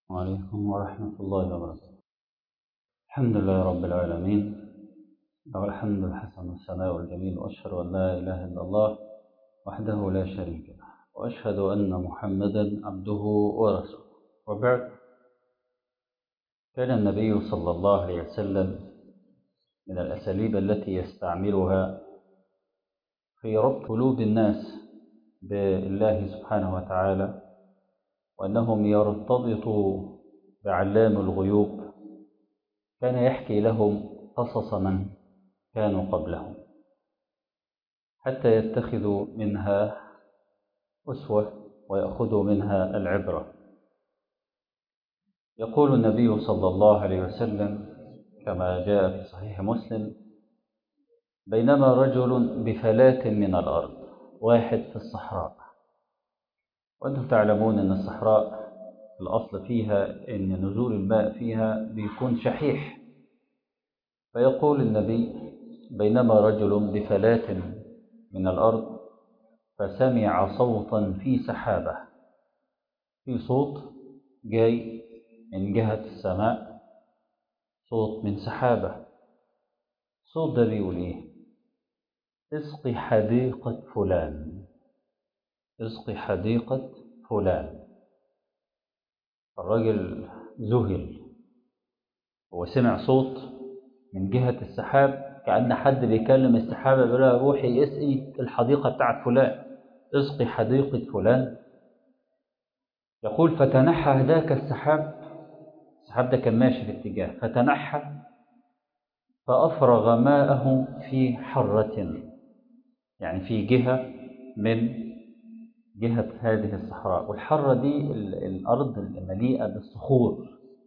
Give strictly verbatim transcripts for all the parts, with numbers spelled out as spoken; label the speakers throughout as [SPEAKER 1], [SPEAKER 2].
[SPEAKER 1] وعليكم ورحمة الله وبركاته. الحمد لله رب العالمين، له الحمد الحسن والثناء الجميل، وأشهد أن لا إله إلا الله وحده لا شريك له، وأشهد أن محمدا عبده ورسوله. وبعد، كان النبي صلى الله عليه وسلم من الأساليب التي يستعملها في ربط قلوب الناس بالله سبحانه وتعالى، وأنهم يرتبطوا بعلام الغيوب، كان يحكي لهم قصص من كانوا قبلهم حتى يتخذوا منها أسوة ويأخذوا منها العبرة. يقول النبي صلى الله عليه وسلم كما جاء في صحيح مسلم: بينما رجل بفلاة من الأرض، واحد في الصحراء، وأنتم تعلمون أن الصحراء الأصل فيها أن نزول الماء فيها بيكون شحيح. فيقول النبي: بينما رجل بفلاة من الأرض فسمع صوتا في سحابة، في صوت جاي من جهة السماء، صوت من سحابة. صوت ده بيقول إيه؟ اسقي حديقة فلان، اسقي حديقة فلان. الرجل ذهل، هو سمع صوت من جهة السحاب، كأن حد بيكلم السحابة بيقول لها روحي اسقي الحديقة بتاعت فلان، اسقي حديقة فلان. يقول: فتنحى هداك السحاب، السحاب ده كان ماشي في اتجاه، فتنحى فأفرغ ماءه في حرة، يعني في جهة من جهة هذه الصحراء. والحرة دي الأرض المليئة بالصخور.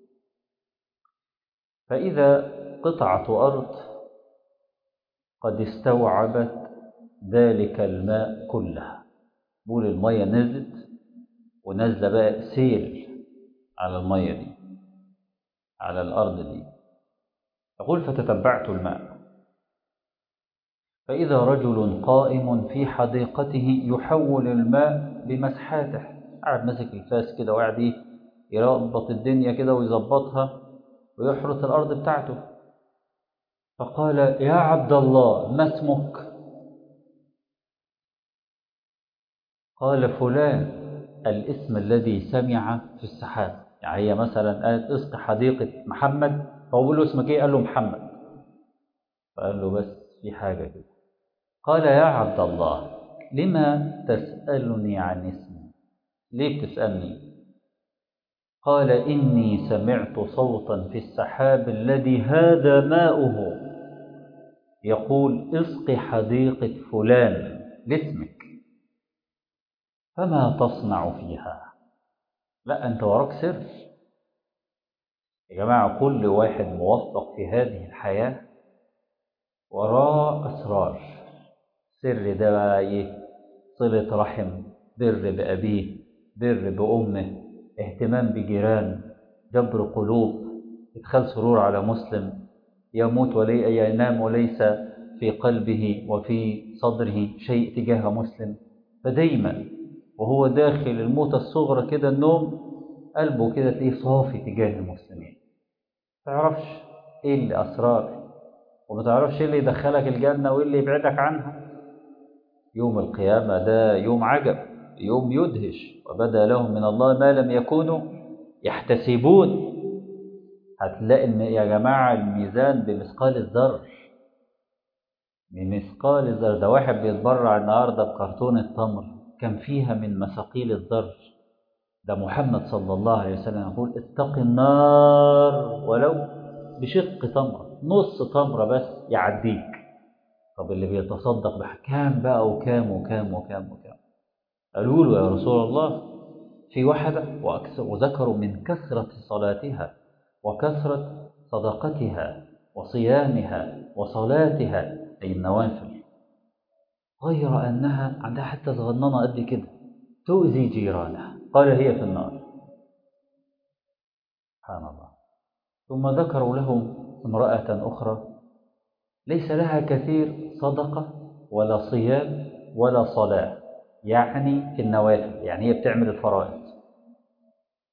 [SPEAKER 1] فإذا قطعة أرض قد استوعبت ذلك الماء كله، بول المية نزلت ونزل بقى سيل على المية دي، على الأرض دي. يقول: فتتبعت الماء فإذا رجل قائم في حديقته يحول الماء بمسحاته، قاعد ماسك الفاس كده وقاعد يربط الدنيا كده ويظبطها ويحرث الأرض بتاعته. فقال: يا عبد الله، ما اسمك؟ قال: فلان، الاسم الذي سمع في السحاب. يعني هي مثلا قالت اسق حديقة محمد، فهو بيقول له اسمك ايه؟ قال له محمد. فقال له: بس في حاجة كده. قال: يا عبد الله، لما تسألني عن اسمي؟ ليه بتسألني؟ قال: إني سمعت صوتا في السحاب الذي هذا ماؤه يقول اسق حديقة فلان لاسمك، فما تصنع فيها؟ لا، أنت وراك سر يا جماعة. كل واحد موفق في هذه الحياة وراه أسرار. سر ده بقى إيه؟ صلة رحم، بر بأبيه، بر بأمه، اهتمام بجيران، جبر قلوب، إدخال سرور على مسلم، يموت ولي ينام وليس في قلبه وفي صدره شيء تجاه مسلم. فدايما وهو داخل الموت الصغرى كده، النوم، قلبه كده تلاقيه صافي تجاه المسلمين. ما تعرفش ايه اللي اسرار، وما تعرفش ايه اللي يدخلك الجنة وايه اللي يبعدك عنها. يوم القيامة ده يوم عجب، يوم يدهش، وبدا لهم من الله ما لم يكونوا يحتسبون. هتلاقي ان يا جماعة الميزان بمثقال الذر، بمثقال الذر. ده واحد بيتبرع النهاردة بكرتونة تمر كان فيها من مثاقيل الذر. ده محمد صلى الله عليه وسلم يقول: اتق النار ولو بشق تمرة، نص تمرة بس يعديك. طب اللي بيتصدق بكام بقى، وكام وكام وكام وكام؟ قالوا له: يا رسول الله، في واحدة وأكثر، وذكروا من كثرة صلاتها وكثرة صدقتها وصيامها وصلاتها، أي النوافل، غير أنها عندها حتى صغننة قد كده تؤذي جيرانها. قال: هي في النار. سبحان الله. ثم ذكروا لهم امرأة أخرى ليس لها كثير صدقة ولا صيام ولا صلاة، يعني في النوافل، يعني هي بتعمل الفرائض،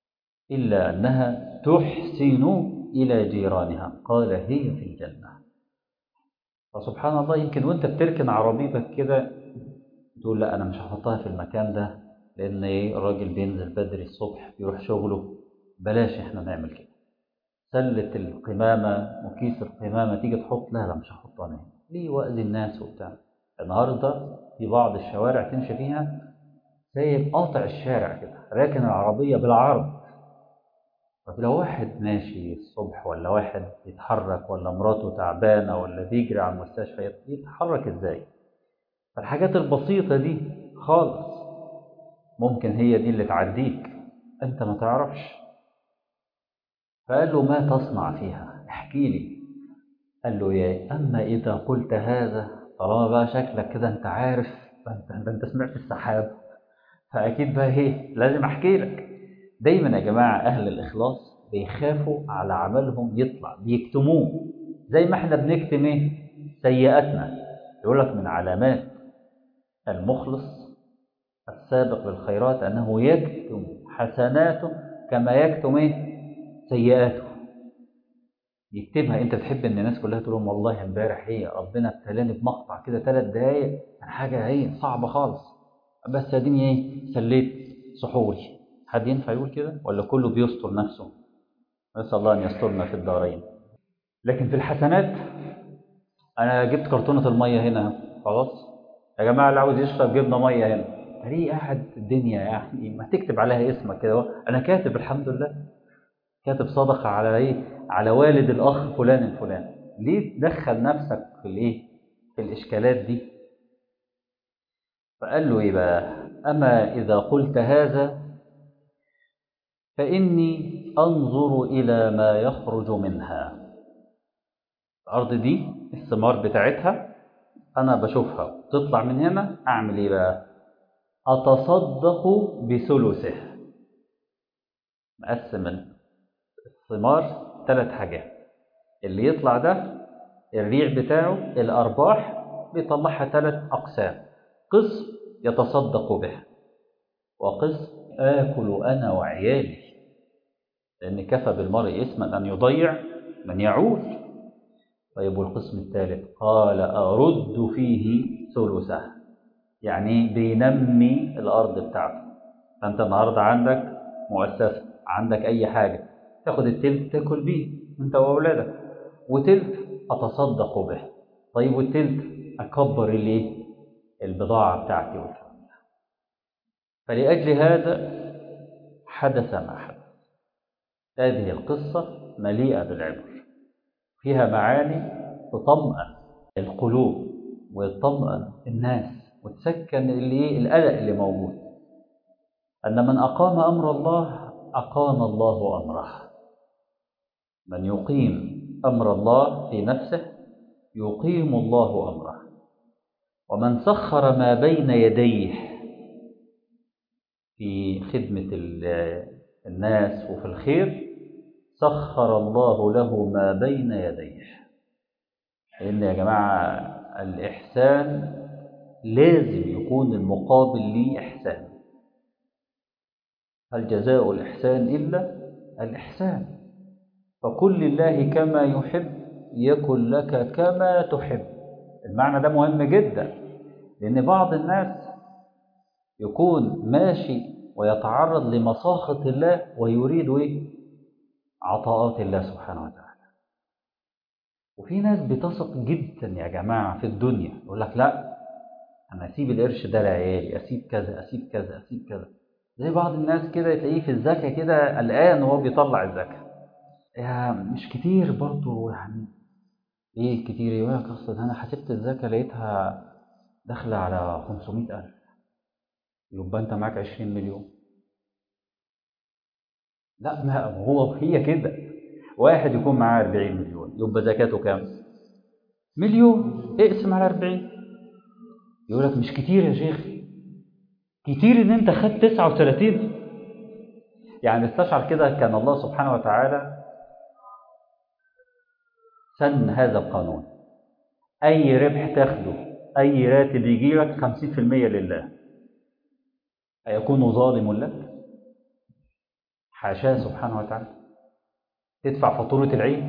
[SPEAKER 1] إلا أنها تحسن إلى جيرانها، قال هي في الجنة. فسبحان الله، يمكن وانت بتركن عربيتك كده تقول لا أنا مش هحطها في المكان ده لأن إيه الراجل بينزل بدري الصبح بيروح شغله، بلاش إحنا نعمل كده. سلة القمامة وكيس القمامة تيجي تحط، لا لا مش هحطها هنا، ليه وأذي الناس وبتاع. النهاردة في بعض الشوارع تمشي فيها سايب قاطع الشارع كده، راكن العربية بالعرض. طب لو واحد ماشي الصبح، ولا واحد يتحرك، ولا مراته تعبانة، ولا بيجري على المستشفى، يتحرك ازاي؟ فالحاجات البسيطة دي خالص ممكن هي دي اللي تعديك، انت ما تعرفش. فقال له ما تصنع فيها، احكي لي. قال له يا أما إذا قلت هذا، طالما بقى شكلك كده أنت عارف، أنت, أنت سمعت السحاب، فأكيد بقى إيه لازم أحكي لك. دايما يا جماعة أهل الإخلاص بيخافوا على عملهم يطلع، بيكتموه زي ما احنا بنكتم إيه سيئاتنا. يقول لك من علامات المخلص السابق للخيرات أنه يكتم حسناته كما يكتم إيه سيئاته، يكتبها. انت تحب ان الناس كلها تقول لهم والله امبارح هي ربنا ابتلاني بمقطع كده ثلاث دقايق عن حاجه هي صعبه خالص، بس اديني ايه سليت سحوري. حد ينفع يقول كده؟ ولا كله بيستر نفسه؟ نسال الله ان يسترنا في الدارين. لكن في الحسنات، انا جبت كرتونه الميه هنا خلاص، يا جماعه اللي عاوز يشرب جبنا ميه هنا، ليه قاعد الدنيا يعني ما تكتب عليها اسمك كده، انا كاتب الحمد لله، كاتب صدقة على ايه على والد الأخ فلان الفلاني. ليه تدخل نفسك في الايه في الإشكالات دي؟ فقال له ايه بقى؟ أما إذا قلت هذا فإني أنظر إلى ما يخرج منها. الأرض دي الثمار بتاعتها أنا بشوفها تطلع من هنا، أعمل ايه بقى؟ أتصدق بثلثه. مقسم الثمار ثلاث حاجات، اللي يطلع ده الريع بتاعه الأرباح بيطلعها ثلاث أقسام: قسم يتصدق به، وقسم آكل أنا وعيالي، لأن كفى بالمرء إثما أن يضيع من يعول. طيب والقسم الثالث قال أرد فيه ثلثه، يعني بينمي الأرض بتاعته. فأنت النهاردة عندك مؤسسة، عندك أي حاجة، تاخد التلت تاكل بيه أنت وأولادك، وتلت أتصدق به. طيب والتلت أكبر الايه البضاعة بتاعتي والكلام ده. فلأجل هذا حدث ما حدث. هذه القصة مليئة بالعبر، فيها معاني تطمئن القلوب وتطمئن الناس وتسكن اللي القلق اللي موجود. أن من أقام أمر الله أقام الله أمره. من يقيم أمر الله في نفسه يقيم الله أمره. ومن سخر ما بين يديه في خدمة الناس وفي الخير سخر الله له ما بين يديه. لأن يا جماعة الإحسان لازم يكون المقابل ليه إحسان. هل جزاء الإحسان إلا الإحسان؟ فكن لله كما يحب يكن لك كما تحب. المعنى ده مهم جدا، لأن بعض الناس يكون ماشي ويتعرض لمساخط الله ويريد إيه؟ عطاءات الله سبحانه وتعالى. وفي ناس بتثق جدا يا جماعة في الدنيا، يقول لك لا أنا أسيب القرش ده لعيالي، أسيب كذا أسيب كذا أسيب كذا. زي بعض الناس كده تلاقيه في الزكاة كده قلقان وهو بيطلع الزكاة، يعني مش كتير برضه، يعني إيه كتير؟ يقول لك أصل أنا حسبت الزكاة لقيتها داخلة على خمسمائة ألف، يبقى أنت معاك عشرين مليون. لا، ما هو هي كده، واحد يكون معاه أربعين مليون يبقى زكاته كام؟ مليون، اقسم على أربعين. يقول لك مش كتير يا شيخ. كتير ان انت خدت تسعة وثلاثين. يعني استشعر كده كان الله سبحانه وتعالى سن هذا القانون: اي ربح تاخده، اي راتب يجي لك خمسين في المية لله. أيكون ظالم لك؟ حاشاه سبحانه وتعالى. تدفع فاتورة العيد،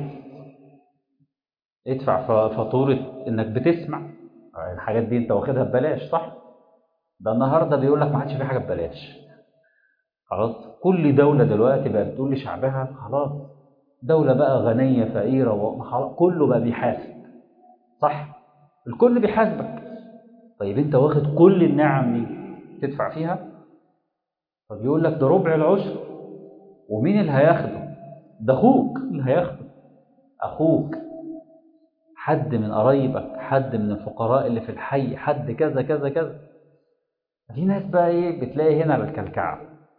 [SPEAKER 1] ادفع فاتورة انك بتسمع، الحاجات دي انت واخدها ببلاش صح؟ ده النهارده بيقول لك ما عادش في حاجه ببلاش. خلاص كل دوله دلوقتي بقى بتقول لشعبها خلاص، دوله بقى غنيه فقيره وخلاص كله بقى بيحاسب صح؟ الكل بيحاسبك. طيب انت واخد كل النعم دي تدفع فيها؟ طب يقول لك ده ربع العشر، ومين اللي هياخده؟ ده اخوك اللي هياخده، اخوك، حد من قرايبك، حد من الفقراء اللي في الحي، حد كذا كذا كذا. في ناس بقى ايه بتلاقي هنا بالكلكعه.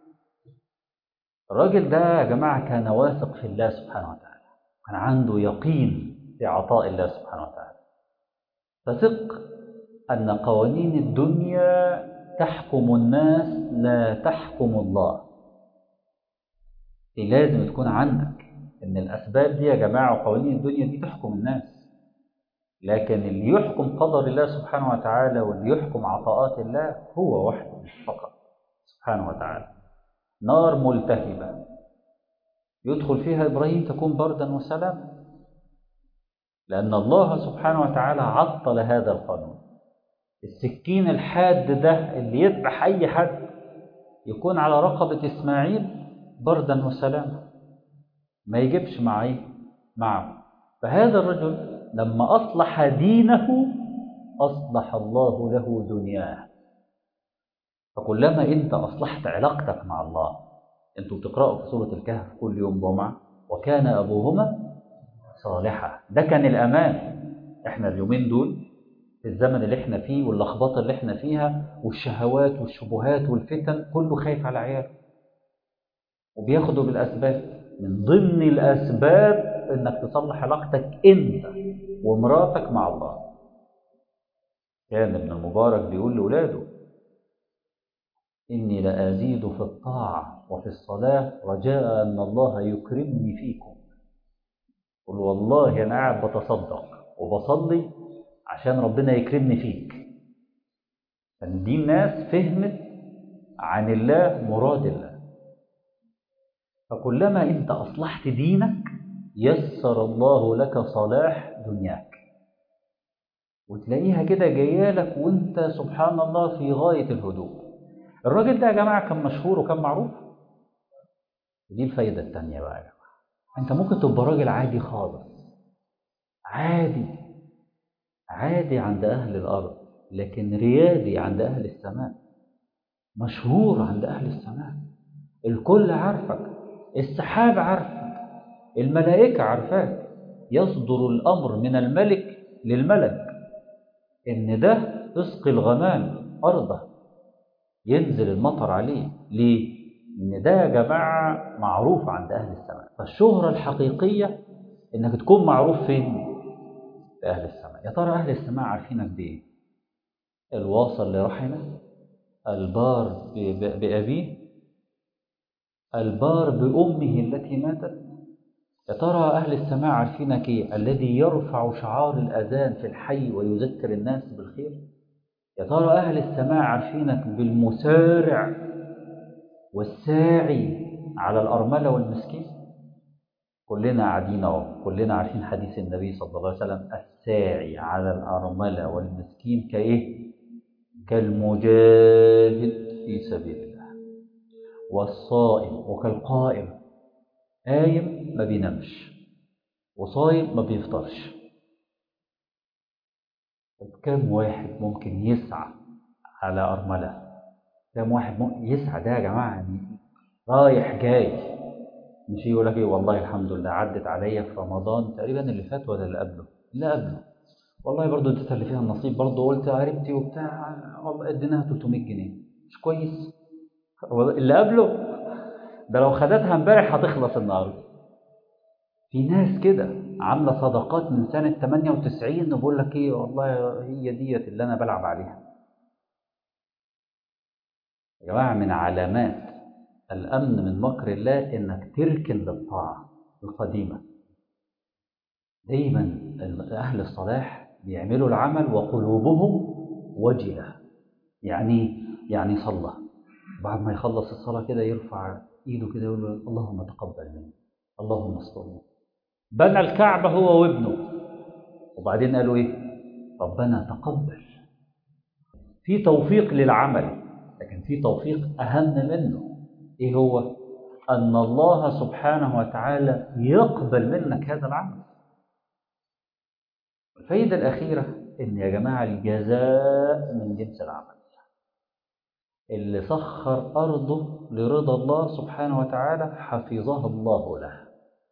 [SPEAKER 1] الراجل ده يا جماعه كان واثق في الله سبحانه وتعالى، كان عنده يقين في عطاء الله سبحانه وتعالى. فثق ان قوانين الدنيا تحكم الناس لا تحكم الله. دي لازم تكون عندك ان الاسباب دي يا جماعه وقوانين الدنيا دي تحكم الناس، لكن اللي يحكم قدر الله سبحانه وتعالى واللي يحكم عطاءات الله هو وحده فقط سبحانه وتعالى. نار ملتهبة يدخل فيها إبراهيم تكون بردا وسلاما، لأن الله سبحانه وتعالى عطل هذا القانون. السكين الحاد ده اللي يذبح أي حد يكون على رقبة إسماعيل بردا وسلاما، ما يجيبش معه معه. فهذا الرجل لما أصلح دينه أصلح الله له دنياه. فكلما أنت أصلحت علاقتك مع الله، أنتوا بتقرأوا في سورة الكهف كل يوم جمعة وكان أبوهما صالحا، ده كان الأمان. إحنا اليومين دول في الزمن اللي إحنا فيه واللخبطة اللي إحنا فيها والشهوات والشبهات والفتن، كله خايف على عياله وبياخدوا بالأسباب. من ضمن الأسباب إنك تصلح علاقتك أنت ومراتك مع الله. كان ابن المبارك بيقول لأولاده إني لأزيد في الطاعة وفي الصلاة رجاء أن الله يكرمني فيكم. قل والله أنا قاعد بتصدق وبصلي عشان ربنا يكرمني فيك. فدي الناس فهمت عن الله مراد الله. فكلما أنت أصلحت دينك يسر الله لك صلاح دنياك، وتلاقيها كده جايه لك وانت سبحان الله في غاية الهدوء. الراجل ده يا جماعة كان مشهور وكان معروف. دي الفايدة التانية بقى يا جماعة. انت ممكن تبقى راجل عادي خالص، عادي عادي عند أهل الأرض، لكن ريادي عند أهل السماء، مشهور عند أهل السماء. الكل عارفك، السحاب عارفك، الملائكة عارفاك. يصدر الأمر من الملك للملك إن ده اسقي الغمام أرضه، ينزل المطر عليه. ليه؟ إن ده يا جماعة معروف عند أهل السماء. فالشهرة الحقيقية إنك تكون معروف فين؟ في أهل السماء. يا ترى أهل السماء عارفينك بإيه؟ الواصل لرحمه، البار بأبيه، البار بأمه التي ماتت. يا ترى أهل السماء عارفينك إيه؟ الذي يرفع شعار الأذان في الحي ويذكر الناس بالخير. يا ترى أهل السماء عارفينك بالمسارع والساعي على الأرملة والمسكين. كلنا قاعدين اهو، كلنا عارفين حديث النبي صلى الله عليه وسلم الساعي على الأرملة والمسكين كإيه؟ كالمجاهد في سبيل الله، والصائم وكالقائم، قايم ما بينامش وصايم ما بيفطرش. كم واحد ممكن يسعى على أرملة؟ كم واحد ممكن يسعى؟ ده يا جماعة يعني رايح جاي، مش يقول لك ايه والله الحمد لله عدت عليا في رمضان تقريبا اللي فات ولا اللي قبله، اللي قبله والله برضو اديت اللي فيها النصيب، برضو قلت قريبتي وبتاع والله اديناها ثلاثمية جنيه، مش كويس؟ اللي قبله ده لو خدتها امبارح هتخلص النهارده. في ناس كده عامله صدقات من سنه ثمانية وتسعين وبقول لك ايه والله هي ديت اللي انا بلعب عليها. يا جماعه من علامات الامن من مكر الله انك تركن للطاعه القديمه. دايما اهل الصلاح بيعملوا العمل وقلوبهم وجله. يعني يعني صلى، بعد ما يخلص الصلاه كده يرفع ايده كده يقول له اللهم تقبل مني، اللهم استرني. بنى الكعبة هو وابنه، وبعدين قالوا ايه؟ ربنا تقبل. في توفيق للعمل، لكن في توفيق أهم منه. إيه هو؟ أن الله سبحانه وتعالى يقبل منك هذا العمل. الفائدة الأخيرة إن يا جماعة الجزاء من جنس العمل. اللي سخر أرضه لرضا الله سبحانه وتعالى حفظها الله له،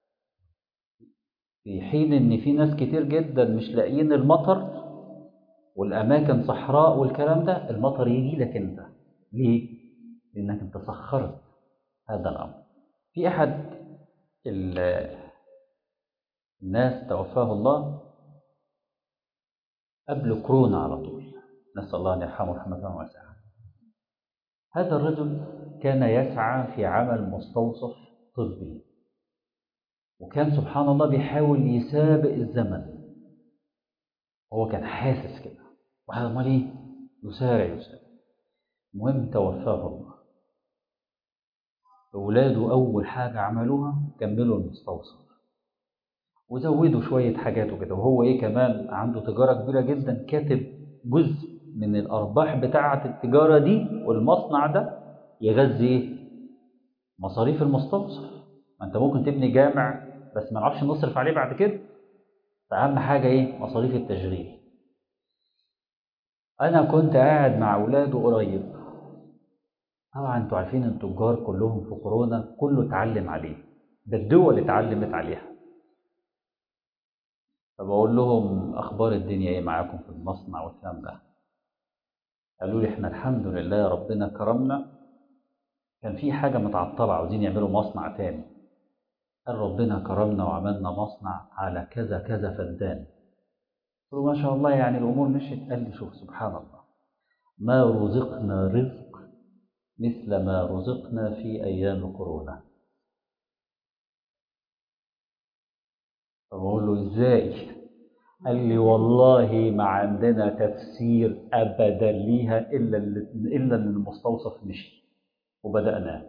[SPEAKER 1] في حين إن في ناس كتير جدا مش لاقيين المطر والأماكن صحراء والكلام ده، المطر يجي لك أنت. ليه؟ لأنك أنت سخرت هذا الأمر. في أحد الناس توفاه الله قبل كورونا على طول، نسأل الله أن يرحمه رحمة واسعة. هذا الرجل كان يسعى في عمل مستوصف طبي، وكان سبحان الله بيحاول يسابق الزمن. هو كان حاسس كده، وهذا امال ايه؟ يسارع يسارع. المهم توفاه الله. أولاده أول حاجة عملوها كملوا المستوصف وزودوا شوية حاجات وكده، وهو إيه كمان عنده تجارة كبيرة جدا، كاتب جزء من الأرباح بتاعة التجارة دي والمصنع ده يغذي إيه؟ مصاريف المستوصف. ما أنت ممكن تبني جامع بس ما نعرفش نصرف عليه بعد كده، فأهم حاجة إيه؟ مصاريف التشغيل. أنا كنت قاعد مع أولاده قريب، طبعا أنتوا عارفين التجار كلهم في كورونا كله اتعلم عليه، ده الدول اتعلمت عليها. فبقول لهم أخبار الدنيا إيه معاكم في المصنع والكلام ده؟ قالوا لي إحنا الحمد لله ربنا كرمنا، كان في حاجة متعطلة عاوزين يعملوا مصنع تاني، قال ربنا كرمنا وعملنا مصنع على كذا كذا فدان. قلت له ما شاء الله يعني الأمور مشيت. قال لي شوف سبحان الله، ما رزقنا رزق مثل ما رزقنا في أيام كورونا. فبقول له إزاي؟ قال لي والله ما عندنا تفسير أبدا ليها إلا إلا إن المستوصف مشي وبدأناه.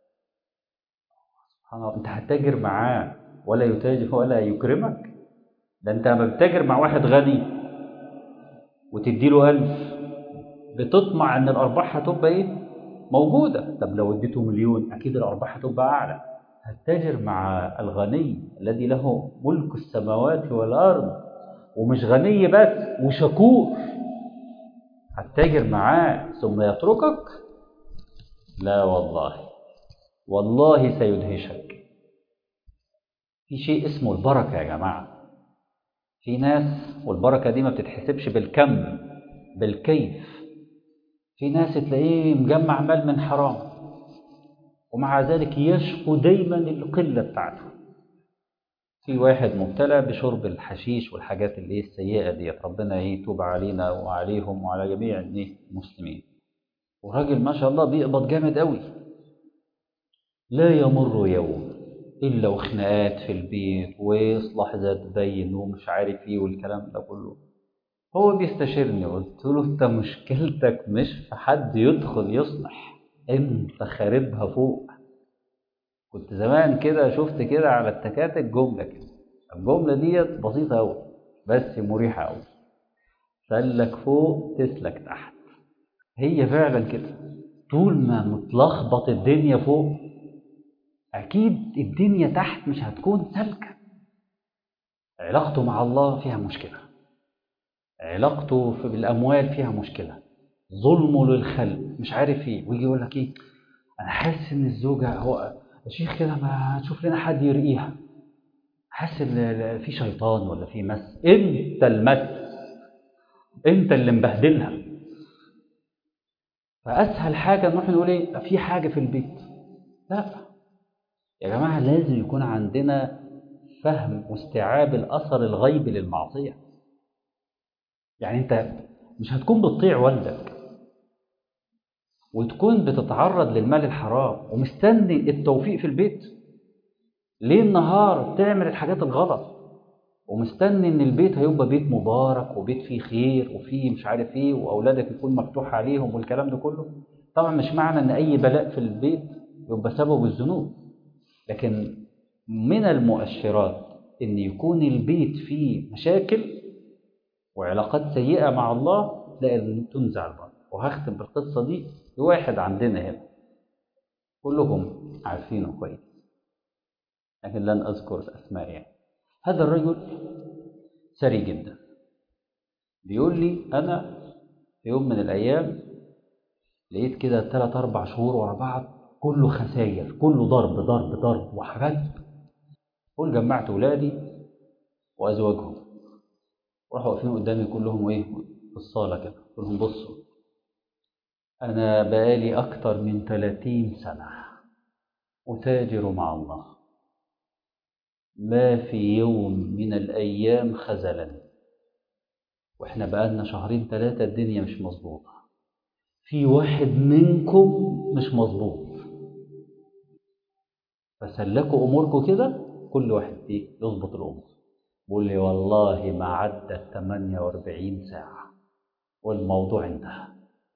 [SPEAKER 1] سبحان الله، أنت هتتاجر معاه ولا يتاجر ولا يكرمك؟ ده أنت لما بتتاجر مع واحد غني وتديله ألف بتطمع إن الأرباح هتبقى إيه؟ موجودة. طب لو اديته مليون أكيد الأرباح هتبقى أعلى. هتتاجر مع الغني الذي له ملك السماوات والأرض، ومش غني بس وشكور، هتتاجر معاه ثم يتركك؟ لا والله، والله سيدهشك. في شيء اسمه البركة يا جماعة. في ناس، والبركة دي ما بتتحسبش بالكم، بالكيف. في ناس تلاقيه مجمع مال من حرام ومع ذلك يشكو دايما القلة بتاعته. في واحد مبتلى بشرب الحشيش والحاجات اللي السيئة دي، ربنا يتوب علينا وعليهم وعلى جميع المسلمين. وراجل ما شاء الله بيقبض جامد قوي، لا يمر يوم إلا وخناقات في البيت وإصلاح ذات بين ومش عارف إيه والكلام ده كله. هو بيستشيرني، قلت له أنت مشكلتك مش في حد يدخل يصلح، أنت خاربها فوق. كنت زمان كده شفت كده على التكاتك جملة كده، الجملة ديت بسيطة أوي بس مريحة أوي: سلك فوق تسلك تحت. هي فعلا كده، طول ما متلخبط الدنيا فوق أكيد الدنيا تحت مش هتكون سالكة. علاقته مع الله فيها مشكلة، علاقته بالأموال فيها مشكلة، ظلمه للخلق مش عارف ايه، ويجي يقول لك ايه انا حاسس ان الزوجة هو يا شيخ كده ما تشوف لنا حد يرقيها، حاسس ان في شيطان ولا في مس. انت المس، انت اللي مبهدلها. فاسهل حاجة نروح نقول ايه في حاجة في البيت. لا يا جماعة، لازم يكون عندنا فهم واستيعاب الأثر الغيبي للمعصية. يعني أنت مش هتكون بتطيع والدك وتكون بتتعرض للمال الحرام ومستني التوفيق في البيت ليل نهار تعمل الحاجات الغلط ومستني ان البيت هيبقى بيت مبارك وبيت فيه خير وفيه مش عارف ايه واولادك يكون مفتوح عليهم والكلام ده كله. طبعا مش معنى ان اي بلاء في البيت يبقى سبب الذنوب. لكن من المؤشرات إن يكون البيت فيه مشاكل وعلاقات سيئة مع الله، لازم تنزع البركة. وهختم بالقصة دي لواحد عندنا هنا كلهم عارفينه كويس، لكن لن أذكر الأسماء يعني. هذا الرجل ثري جدا، بيقول لي أنا في يوم من الأيام لقيت كده ثلاث أربع شهور ورا بعض كله خسائر، كله ضرب ضرب ضرب وحاجات. قول جمعت ولادي وأزواجهم وراحوا واقفين قدامي كلهم إيه في الصالة كده، كلهم بصوا أنا بقالي أكتر من ثلاثين سنة أتاجر مع الله، ما في يوم من الأيام خذلني، وإحنا بقالنا شهرين ثلاثة الدنيا مش مظبوطة، في واحد منكم مش مظبوط، فسلكوا أموركم كده كل واحد إيه يظبط الأمور. بقول لي والله ما عدت ثمانية وأربعين ساعة والموضوع انتهى.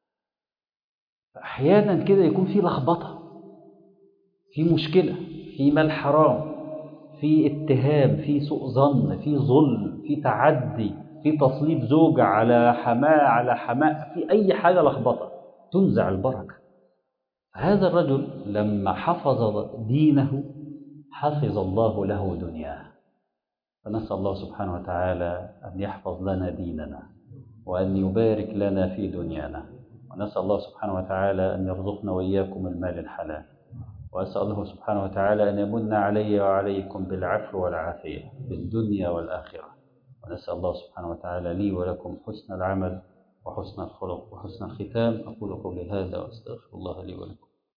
[SPEAKER 1] فأحيانا كده يكون في لخبطة، في مشكلة، في مال حرام، في اتهام، في سوء ظن، في ظلم، في تعدي، في تصليب زوجة على حماة على حماة، في أي حاجة لخبطة تنزع البركة. هذا الرجل لما حفظ دينه حفظ الله له دنياه. فنسأل الله سبحانه وتعالى أن يحفظ لنا ديننا وأن يبارك لنا في دنيانا، ونسأل الله سبحانه وتعالى أن يرزقنا وإياكم المال الحلال، وأسأل الله سبحانه وتعالى أن يمن علي وعليكم بالعفو والعافية في الدنيا والآخرة. ونسأل الله سبحانه وتعالى لي ولكم حسن العمل وحسن الخلق وحسن الختام. أقول قولي هذا وأستغفر الله لي ولكم.